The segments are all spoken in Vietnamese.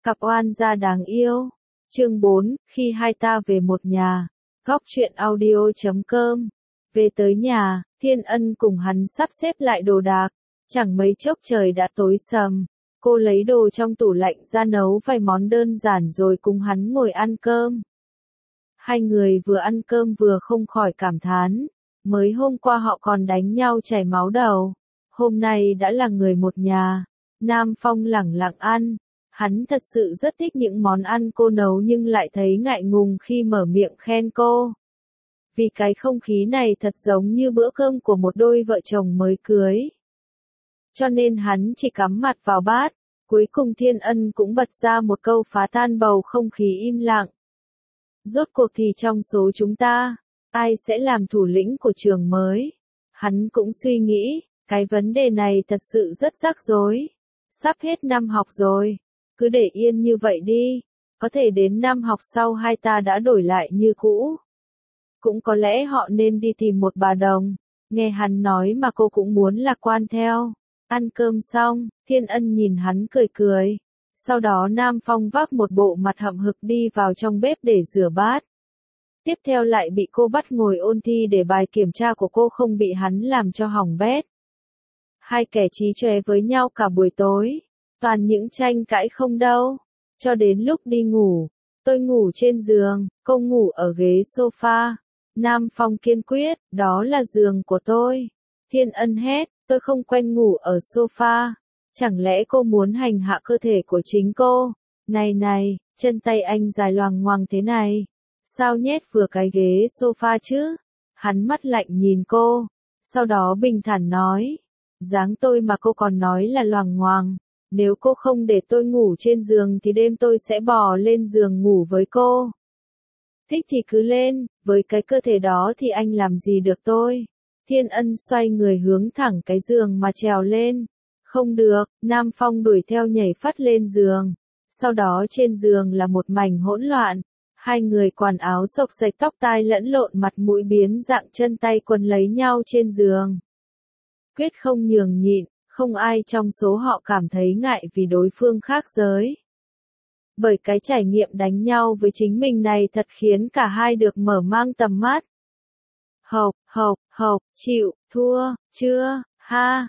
Cặp oan gia đáng yêu. Chương 4, khi hai ta về một nhà. Góc truyện audio.com. Về tới nhà, Thiên Ân cùng hắn sắp xếp lại đồ đạc. Chẳng mấy chốc trời đã tối sầm. Cô lấy đồ trong tủ lạnh ra nấu vài món đơn giản rồi cùng hắn ngồi ăn cơm. Hai người vừa ăn cơm vừa không khỏi cảm thán. Mới hôm qua họ còn đánh nhau chảy máu đầu. Hôm nay đã là người một nhà. Nam Phong lẳng lặng ăn. Hắn thật sự rất thích những món ăn cô nấu nhưng lại thấy ngại ngùng khi mở miệng khen cô. Vì cái không khí này thật giống như bữa cơm của một đôi vợ chồng mới cưới. Cho nên hắn chỉ cắm mặt vào bát. Cuối cùng Thiên Ân cũng bật ra một câu phá tan bầu không khí im lặng. Rốt cuộc thì trong số chúng ta, ai sẽ làm thủ lĩnh của trường mới? Hắn cũng suy nghĩ, cái vấn đề này thật sự rất rắc rối. Sắp hết năm học rồi, cứ để yên như vậy đi, có thể đến năm học sau hai ta đã đổi lại như cũ. Cũng có lẽ họ nên đi tìm một bà đồng, nghe hắn nói mà cô cũng muốn lạc quan theo. Ăn cơm xong, Thiên Ân nhìn hắn cười cười. Sau đó Nam Phong vác một bộ mặt hậm hực đi vào trong bếp để rửa bát. Tiếp theo lại bị cô bắt ngồi ôn thi để bài kiểm tra của cô không bị hắn làm cho hỏng bét. Hai kẻ chí chóe với nhau cả buổi tối. Toàn những tranh cãi không đâu. Cho đến lúc đi ngủ, tôi ngủ trên giường, cô ngủ ở ghế sofa. Nam Phong kiên quyết, đó là giường của tôi. Thiên Ân hét, tôi không quen ngủ ở sofa. Chẳng lẽ cô muốn hành hạ cơ thể của chính cô? Này này, chân tay anh dài loằng ngoằng thế này. Sao nhét vừa cái ghế sofa chứ? Hắn mắt lạnh nhìn cô. Sau đó bình thản nói. Dáng tôi mà cô còn nói là loằng ngoằng. Nếu cô không để tôi ngủ trên giường thì đêm tôi sẽ bò lên giường ngủ với cô. Thích thì cứ lên, với cái cơ thể đó thì anh làm gì được tôi? Thiên Ân xoay người hướng thẳng cái giường mà trèo lên. Không được, Nam Phong đuổi theo nhảy phắt lên giường. Sau đó trên giường là một mảnh hỗn loạn. Hai người quần áo xộc xệch tóc tai lẫn lộn mặt mũi biến dạng chân tay quấn lấy nhau trên giường. Quyết không nhường nhịn, không ai trong số họ cảm thấy ngại vì đối phương khác giới. Bởi cái trải nghiệm đánh nhau với chính mình này thật khiến cả hai được mở mang tầm mắt. Hộc, chịu, thua, chưa, ha,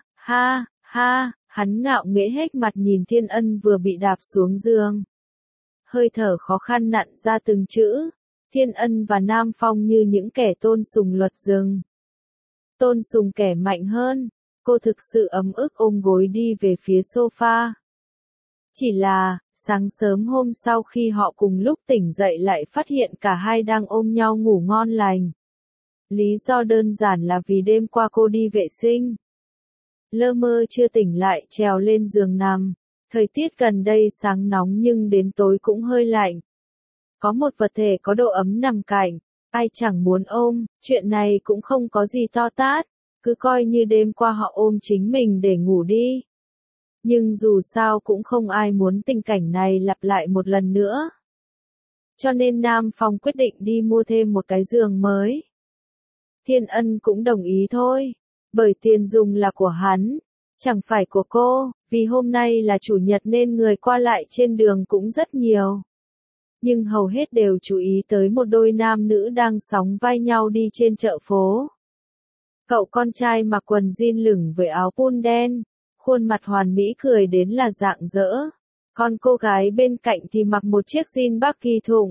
hắn ngạo nghễ hết mặt nhìn Thiên Ân vừa bị đạp xuống giường. Hơi thở khó khăn nặn ra từng chữ. Thiên Ân và Nam Phong như những kẻ tôn sùng luật rừng. Tôn sùng kẻ mạnh hơn. Cô thực sự ấm ức ôm gối đi về phía sofa. Chỉ là, sáng sớm hôm sau khi họ cùng lúc tỉnh dậy lại phát hiện cả hai đang ôm nhau ngủ ngon lành. Lý do đơn giản là vì đêm qua cô đi vệ sinh. Lơ mơ chưa tỉnh lại trèo lên giường nằm. Thời tiết gần đây sáng nóng nhưng đến tối cũng hơi lạnh. Có một vật thể có độ ấm nằm cạnh. Ai chẳng muốn ôm, chuyện này cũng không có gì to tát. Cứ coi như đêm qua họ ôm chính mình để ngủ đi. Nhưng dù sao cũng không ai muốn tình cảnh này lặp lại một lần nữa. Cho nên Nam Phong quyết định đi mua thêm một cái giường mới. Thiên Ân cũng đồng ý thôi. Bởi tiền dùng là của hắn, chẳng phải của cô, vì hôm nay là chủ nhật nên người qua lại trên đường cũng rất nhiều. Nhưng hầu hết đều chú ý tới một đôi nam nữ đang sóng vai nhau đi trên chợ phố. Cậu con trai mặc quần jean lửng với áo pun đen, khuôn mặt hoàn mỹ cười đến là rạng rỡ. Còn cô gái bên cạnh thì mặc một chiếc jean baki thụng.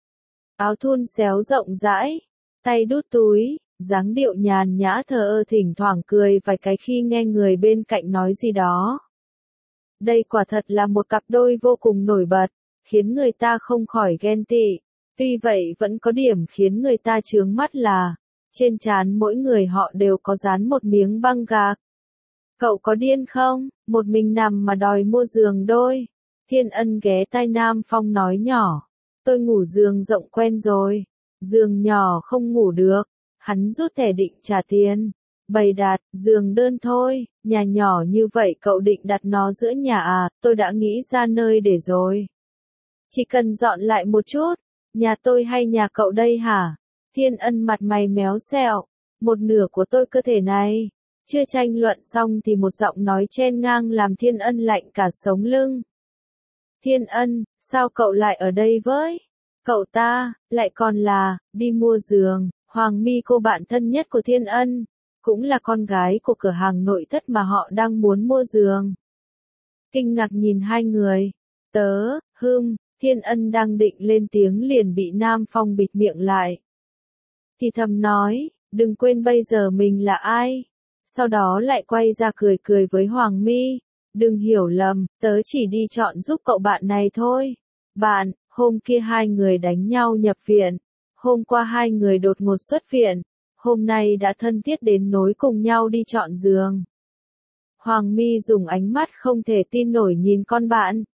Áo thun xéo rộng rãi, tay đút túi, dáng điệu nhàn nhã thờ ơ thỉnh thoảng cười vài cái khi nghe người bên cạnh nói gì đó. Đây quả thật là một cặp đôi vô cùng nổi bật, khiến người ta không khỏi ghen tị. Tuy vậy vẫn có điểm khiến người ta chướng mắt là, trên trán mỗi người họ đều có dán một miếng băng gạc. Cậu có điên không, một mình nằm mà đòi mua giường đôi. Thiên Ân ghé tai Nam Phong nói nhỏ. Tôi ngủ giường rộng quen rồi. Giường nhỏ không ngủ được. Hắn rút thẻ định trả tiền. Bày đặt, giường đơn thôi. Nhà nhỏ như vậy cậu định đặt nó giữa nhà à, tôi đã nghĩ ra nơi để rồi. Chỉ cần dọn lại một chút. Nhà tôi hay nhà cậu đây hả? Thiên Ân mặt mày méo xẹo. Một nửa của tôi cơ thể này. Chưa tranh luận xong thì một giọng nói chen ngang làm Thiên Ân lạnh cả sống lưng. Thiên Ân, sao cậu lại ở đây với? Cậu ta, lại còn là, đi mua giường. Hoàng My cô bạn thân nhất của Thiên Ân, cũng là con gái của cửa hàng nội thất mà họ đang muốn mua giường. Kinh ngạc nhìn hai người. Thiên Ân đang định lên tiếng liền bị Nam Phong bịt miệng lại. Thì thầm nói, đừng quên bây giờ mình là ai. Sau đó lại quay ra cười cười với Hoàng My. Đừng hiểu lầm, tớ chỉ đi chọn giúp cậu bạn này thôi. Bạn, hôm kia hai người đánh nhau nhập viện. Hôm qua hai người đột ngột xuất viện. Hôm nay đã thân thiết đến nỗi cùng nhau đi chọn giường. Hoàng My dùng ánh mắt không thể tin nổi nhìn con bạn.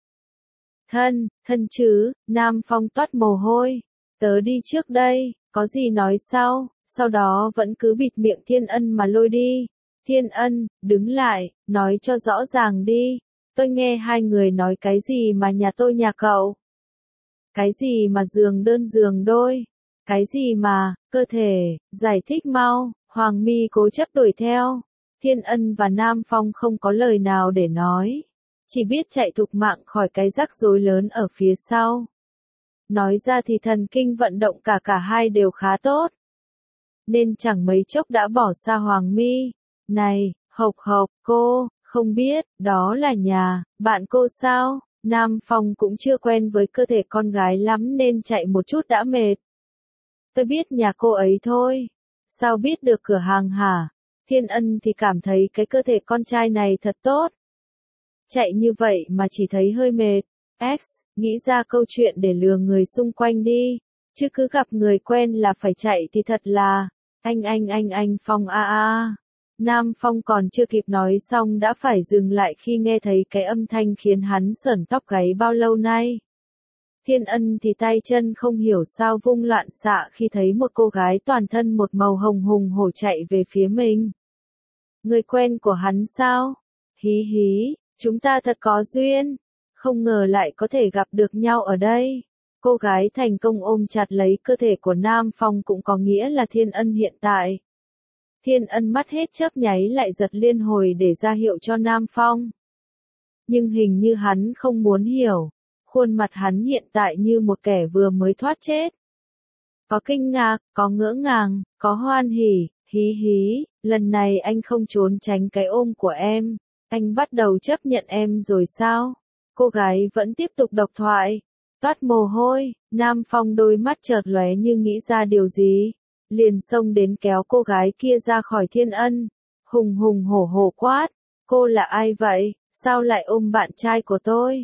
Thân chứ, Nam Phong toát mồ hôi. Tớ đi trước đây, có gì nói sau đó vẫn cứ bịt miệng Thiên Ân mà lôi đi. Thiên Ân, đứng lại, nói cho rõ ràng đi. Tôi nghe hai người nói cái gì mà nhà tôi nhà cậu. Cái gì mà giường đơn giường đôi. Cái gì mà, cơ thể, giải thích mau. Hoàng My cố chấp đuổi theo. Thiên Ân và Nam Phong không có lời nào để nói. Chỉ biết chạy thục mạng khỏi cái rắc rối lớn ở phía sau. Nói ra thì thần kinh vận động cả hai đều khá tốt. Nên chẳng mấy chốc đã bỏ xa Hoàng My. Này, Hộc, cô, không biết, đó là nhà, bạn cô sao? Nam Phong cũng chưa quen với cơ thể con gái lắm nên chạy một chút đã mệt. Tôi biết nhà cô ấy thôi. Sao biết được cửa hàng hả? Thiên Ân thì cảm thấy cái cơ thể con trai này thật tốt. Chạy như vậy mà chỉ thấy hơi mệt. Nghĩ ra câu chuyện để lừa người xung quanh đi. Chứ cứ gặp người quen là phải chạy thì thật là. Anh Phong a. Nam Phong còn chưa kịp nói xong đã phải dừng lại khi nghe thấy cái âm thanh khiến hắn sởn tóc gáy bao lâu nay. Thiên Ân thì tay chân không hiểu sao vung loạn xạ khi thấy một cô gái toàn thân một màu hồng hùng hổ chạy về phía mình. Người quen của hắn sao? Hí, chúng ta thật có duyên. Không ngờ lại có thể gặp được nhau ở đây. Cô gái thành công ôm chặt lấy cơ thể của Nam Phong cũng có nghĩa là Thiên Ân hiện tại. Thiên Ân mắt hết chớp nháy lại giật liên hồi để ra hiệu cho Nam Phong. Nhưng hình như hắn không muốn hiểu. Khuôn mặt hắn hiện tại như một kẻ vừa mới thoát chết. Có kinh ngạc, có ngỡ ngàng, có hoan hỉ, hí, lần này anh không trốn tránh cái ôm của em. Anh bắt đầu chấp nhận em rồi sao? Cô gái vẫn tiếp tục độc thoại. Toát mồ hôi, Nam Phong đôi mắt chợt lóe như nghĩ ra điều gì. Liền xông đến kéo cô gái kia ra khỏi Thiên Ân. Hùng hổ quát. Cô là ai vậy? Sao lại ôm bạn trai của tôi?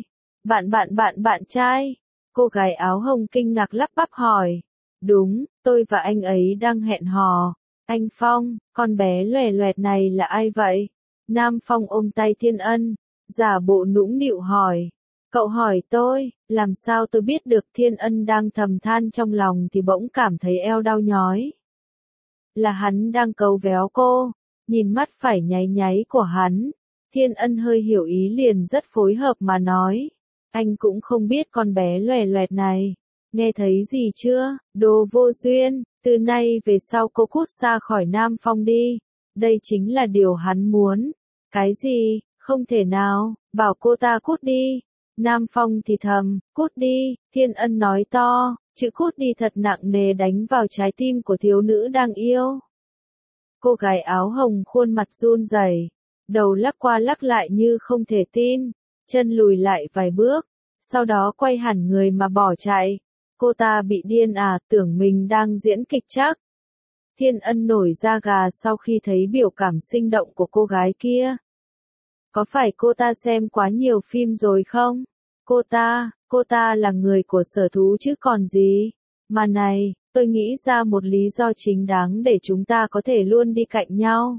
Bạn trai? Cô gái áo hồng kinh ngạc lắp bắp hỏi. Đúng, tôi và anh ấy đang hẹn hò. Anh Phong, con bé loè loẹt này là ai vậy? Nam Phong ôm tay Thiên Ân, giả bộ nũng nịu hỏi. Cậu hỏi tôi, làm sao tôi biết được? Thiên Ân đang thầm than trong lòng thì bỗng cảm thấy eo đau nhói. Là hắn đang cấu véo cô, nhìn mắt phải nháy nháy của hắn. Thiên Ân hơi hiểu ý liền rất phối hợp mà nói. Anh cũng không biết con bé loè loẹt này. Nghe thấy gì chưa? Đồ vô duyên, từ nay về sau cô cút xa khỏi Nam Phong đi. Đây chính là điều hắn muốn. Cái gì? Không thể nào, bảo cô ta cút đi. Nam Phong thì thầm, cút đi. Thiên Ân nói to, chữ cút đi thật nặng nề đánh vào trái tim của thiếu nữ đang yêu. Cô gái áo hồng khuôn mặt run rẩy, đầu lắc qua lắc lại như không thể tin, chân lùi lại vài bước, sau đó quay hẳn người mà bỏ chạy. Cô ta bị điên à, tưởng mình đang diễn kịch chắc. Thiên Ân nổi da gà sau khi thấy biểu cảm sinh động của cô gái kia. Có phải cô ta xem quá nhiều phim rồi không? Cô ta là người của sở thú chứ còn gì. Mà này, tôi nghĩ ra một lý do chính đáng để chúng ta có thể luôn đi cạnh nhau.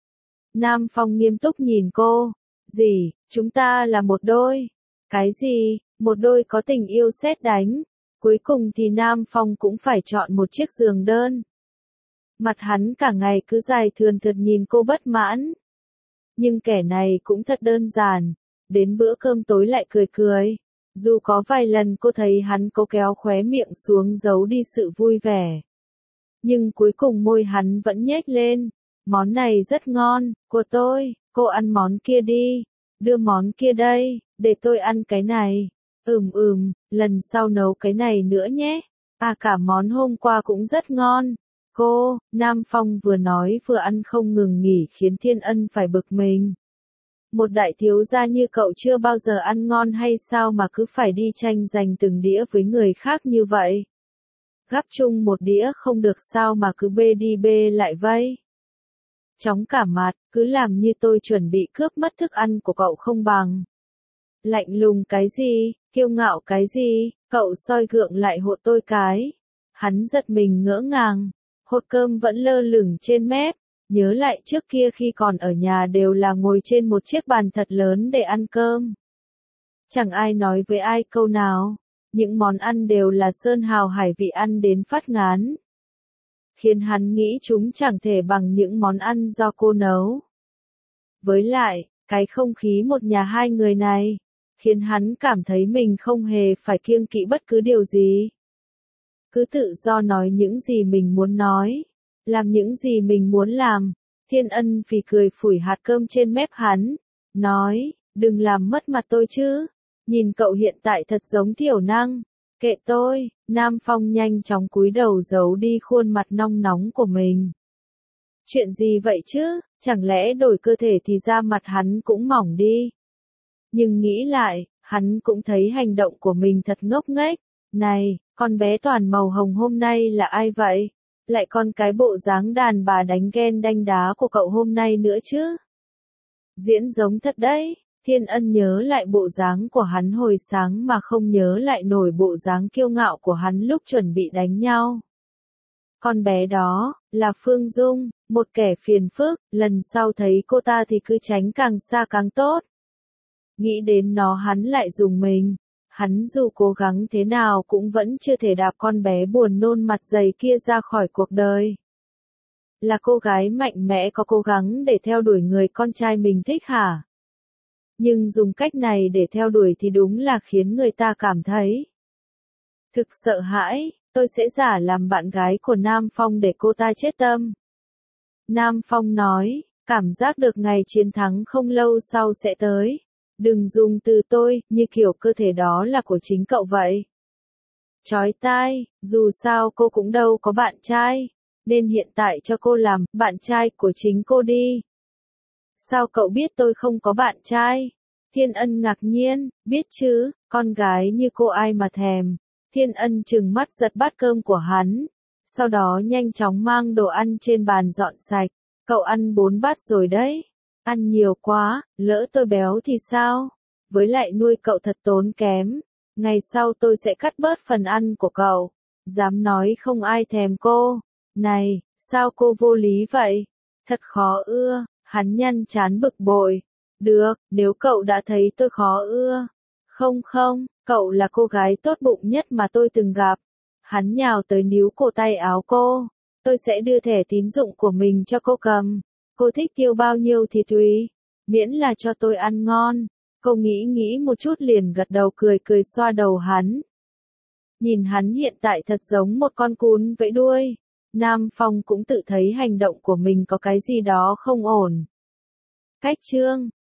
Nam Phong nghiêm túc nhìn cô. Gì, chúng ta là một đôi? Cái gì, một đôi có tình yêu sét đánh? Cuối cùng thì Nam Phong cũng phải chọn một chiếc giường đơn. Mặt hắn cả ngày cứ dài thườn thượt nhìn cô bất mãn. Nhưng kẻ này cũng thật đơn giản, đến bữa cơm tối lại cười cười. Dù có vài lần cô thấy hắn cố kéo khóe miệng xuống giấu đi sự vui vẻ. Nhưng cuối cùng môi hắn vẫn nhếch lên. Món này rất ngon, của tôi, cô ăn món kia đi. Đưa món kia đây, để tôi ăn cái này. Lần sau nấu cái này nữa nhé. À cả món hôm qua cũng rất ngon. Cô, Nam Phong vừa nói vừa ăn không ngừng nghỉ khiến Thiên Ân phải bực mình. Một đại thiếu gia như cậu chưa bao giờ ăn ngon hay sao mà cứ phải đi tranh giành từng đĩa với người khác như vậy? Gắp chung một đĩa không được sao mà cứ bê đi bê lại vậy? Chóng cả mặt, cứ làm như tôi chuẩn bị cướp mất thức ăn của cậu không bằng. Lạnh lùng cái gì, kiêu ngạo cái gì, cậu soi gượng lại hộ tôi cái. Hắn giật mình ngỡ ngàng, hột cơm vẫn lơ lửng trên mép, nhớ lại trước kia khi còn ở nhà đều là ngồi trên một chiếc bàn thật lớn để ăn cơm. Chẳng ai nói với ai câu nào, những món ăn đều là sơn hào hải vị ăn đến phát ngán. Khiến hắn nghĩ chúng chẳng thể bằng những món ăn do cô nấu. Với lại, cái không khí một nhà hai người này, khiến hắn cảm thấy mình không hề phải kiêng kỵ bất cứ điều gì. Cứ tự do nói những gì mình muốn nói, làm những gì mình muốn làm. Thiên Ân vì cười phủi hạt cơm trên mép hắn, nói, đừng làm mất mặt tôi chứ, nhìn cậu hiện tại thật giống thiểu năng. Kệ tôi, Nam Phong nhanh chóng cúi đầu giấu đi khuôn mặt nong nóng của mình. Chuyện gì vậy chứ, chẳng lẽ đổi cơ thể thì da mặt hắn cũng mỏng đi. Nhưng nghĩ lại, hắn cũng thấy hành động của mình thật ngốc nghếch. Này, con bé toàn màu hồng hôm nay là ai vậy? Lại còn cái bộ dáng đàn bà đánh ghen đanh đá của cậu hôm nay nữa chứ? Diễn giống thật đấy. Thiên Ân nhớ lại bộ dáng của hắn hồi sáng mà không nhớ lại nổi bộ dáng kiêu ngạo của hắn lúc chuẩn bị đánh nhau. Con bé đó, là Phương Dung, một kẻ phiền phức, lần sau thấy cô ta thì cứ tránh càng xa càng tốt. Nghĩ đến nó hắn lại dùng mình. Hắn dù cố gắng thế nào cũng vẫn chưa thể đạp con bé buồn nôn mặt dày kia ra khỏi cuộc đời. Là cô gái mạnh mẽ có cố gắng để theo đuổi người con trai mình thích hả? Nhưng dùng cách này để theo đuổi thì đúng là khiến người ta cảm thấy thực sợ hãi. Tôi sẽ giả làm bạn gái của Nam Phong để cô ta chết tâm. Nam Phong nói, cảm giác được ngày chiến thắng không lâu sau sẽ tới. Đừng dùng từ tôi, như kiểu cơ thể đó là của chính cậu vậy. Chói tai, dù sao cô cũng đâu có bạn trai, nên hiện tại cho cô làm bạn trai của chính cô đi. Sao cậu biết tôi không có bạn trai? Thiên Ân ngạc nhiên, biết chứ, con gái như cô ai mà thèm. Thiên Ân trừng mắt giật bát cơm của hắn, sau đó nhanh chóng mang đồ ăn trên bàn dọn sạch. Cậu ăn 4 bát rồi đấy. Ăn nhiều quá, lỡ tôi béo thì sao? Với lại nuôi cậu thật tốn kém. Ngày sau tôi sẽ cắt bớt phần ăn của cậu. Dám nói không ai thèm cô. Này, sao cô vô lý vậy? Thật khó ưa, hắn nhăn trán bực bội. Được, nếu cậu đã thấy tôi khó ưa. Không, cậu là cô gái tốt bụng nhất mà tôi từng gặp. Hắn nhào tới níu cổ tay áo cô. Tôi sẽ đưa thẻ tín dụng của mình cho cô cầm. Cô thích tiêu bao nhiêu thì tùy. Miễn là cho tôi ăn ngon. Cô nghĩ một chút liền gật đầu cười xoa đầu hắn. Nhìn hắn hiện tại thật giống một con cún vẫy đuôi. Nam Phong cũng tự thấy hành động của mình có cái gì đó không ổn. Cách chương